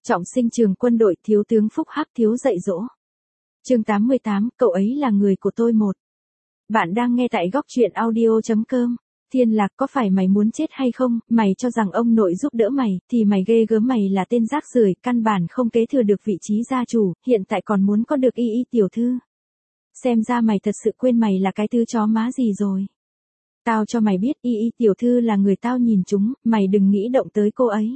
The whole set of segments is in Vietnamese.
Trọng sinh trường quân đội, thiếu tướng phúc hắc thiếu dạy dỗ. Chương 88, cậu ấy là người của tôi một. Bạn đang nghe tại góc truyện audio.com. Thiên Lạc, có phải mày muốn chết hay không? Mày cho rằng ông nội giúp đỡ mày, thì mày ghê gớm, mày là tên rác rưởi, căn bản không kế thừa được vị trí gia chủ, hiện tại còn muốn có được y tiểu thư. Xem ra mày thật sự quên mày là cái thứ chó má gì rồi. Tao cho mày biết y tiểu thư là người tao nhìn trúng, mày đừng nghĩ động tới cô ấy.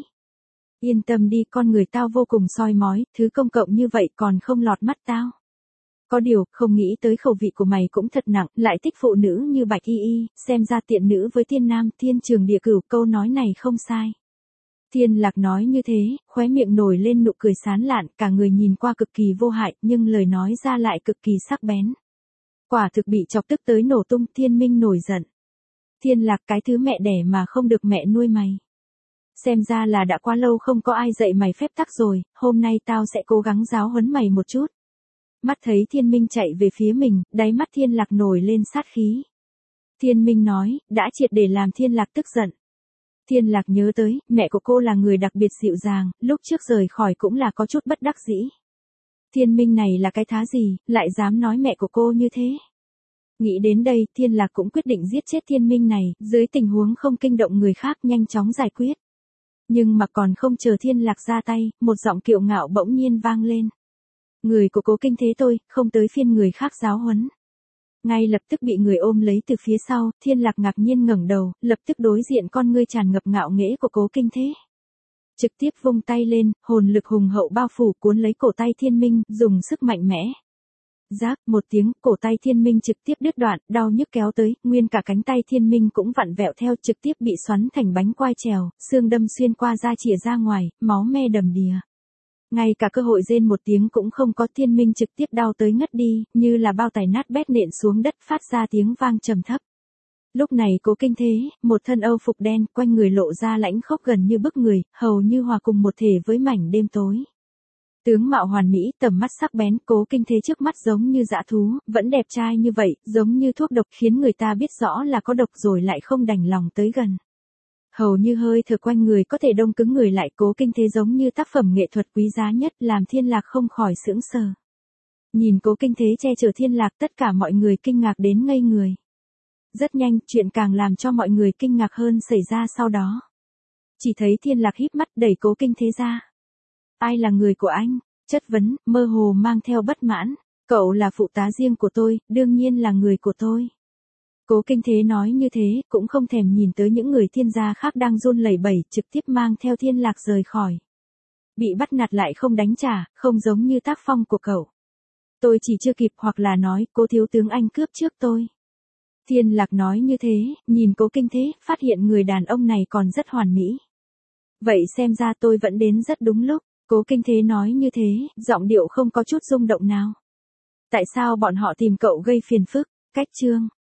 Yên tâm đi, con người tao vô cùng soi mói, thứ công cộng như vậy còn không lọt mắt tao. Có điều, không nghĩ tới khẩu vị của mày cũng thật nặng, lại thích phụ nữ như Bạch Y, xem ra tiện nữ với thiên nam, thiên trường địa cửu, câu nói này không sai. Thiên Lạc nói như thế, khóe miệng nổi lên nụ cười sán lạn, cả người nhìn qua cực kỳ vô hại, nhưng lời nói ra lại cực kỳ sắc bén. Quả thực bị chọc tức tới nổ tung, Thiên Minh nổi giận. Thiên Lạc, cái thứ mẹ đẻ mà không được mẹ nuôi mày. Xem ra là đã quá lâu không có ai dạy mày phép tắc rồi, hôm nay tao sẽ cố gắng giáo huấn mày một chút. Mắt thấy Thiên Minh chạy về phía mình, đáy mắt Thiên Lạc nổi lên sát khí. Thiên Minh nói, đã triệt để làm Thiên Lạc tức giận. Thiên Lạc nhớ tới, mẹ của cô là người đặc biệt dịu dàng, lúc trước rời khỏi cũng là có chút bất đắc dĩ. Thiên Minh này là cái thá gì, lại dám nói mẹ của cô như thế. Nghĩ đến đây, Thiên Lạc cũng quyết định giết chết Thiên Minh này, dưới tình huống không kinh động người khác nhanh chóng giải quyết. Nhưng mà còn không chờ Thiên Lạc ra tay, một giọng kiêu ngạo bỗng nhiên vang lên. Người của Cố Kinh Thế tôi, không tới phiên người khác giáo huấn. Ngay lập tức bị người ôm lấy từ phía sau, Thiên Lạc ngạc nhiên ngẩng đầu, lập tức đối diện con ngươi tràn ngập ngạo nghễ của Cố Kinh Thế. Trực tiếp vung tay lên, hồn lực hùng hậu bao phủ cuốn lấy cổ tay Thiên Minh, dùng sức mạnh mẽ. Rác, một tiếng, cổ tay Thiên Minh trực tiếp đứt đoạn, đau nhức kéo tới, nguyên cả cánh tay Thiên Minh cũng vặn vẹo theo, trực tiếp bị xoắn thành bánh quai trèo, xương đâm xuyên qua da chìa ra ngoài, máu me đầm đìa. Ngay cả cơ hội rên một tiếng cũng không có, Thiên Minh trực tiếp đau tới ngất đi, như là bao tải nát bét nện xuống đất phát ra tiếng vang trầm thấp. Lúc này Cố Kinh Thế, một thân âu phục đen, quanh người lộ ra lãnh khốc gần như bức người, hầu như hòa cùng một thể với mảnh đêm tối. Tướng mạo hoàn mỹ, tầm mắt sắc bén, Cố Kinh Thế trước mắt giống như dã thú, vẫn đẹp trai như vậy, giống như thuốc độc, khiến người ta biết rõ là có độc rồi lại không đành lòng tới gần. Hầu như hơi thở quanh người có thể đông cứng người lại, Cố Kinh Thế giống như tác phẩm nghệ thuật quý giá nhất, làm Thiên Lạc không khỏi sững sờ. Nhìn Cố Kinh Thế che chở Thiên Lạc, tất cả mọi người kinh ngạc đến ngây người. Rất nhanh, chuyện càng làm cho mọi người kinh ngạc hơn xảy ra sau đó. Chỉ thấy Thiên Lạc híp mắt đẩy Cố Kinh Thế ra. Ai là người của anh? Chất vấn, mơ hồ mang theo bất mãn. Cậu là phụ tá riêng của tôi, đương nhiên là người của tôi. Cố Kinh Thế nói như thế, cũng không thèm nhìn tới những người Thiên gia khác đang run lẩy bẩy, trực tiếp mang theo Thiên Lạc rời khỏi. Bị bắt nạt lại không đánh trả, không giống như tác phong của cậu. Tôi chỉ chưa kịp, hoặc là nói, Cố thiếu tướng anh cướp trước tôi. Thiên Lạc nói như thế, nhìn Cố Kinh Thế, phát hiện người đàn ông này còn rất hoàn mỹ. Vậy xem ra tôi vẫn đến rất đúng lúc. Cố Kinh Thế nói như thế, giọng điệu không có chút rung động nào. Tại sao bọn họ tìm cậu gây phiền phức? Cách chương.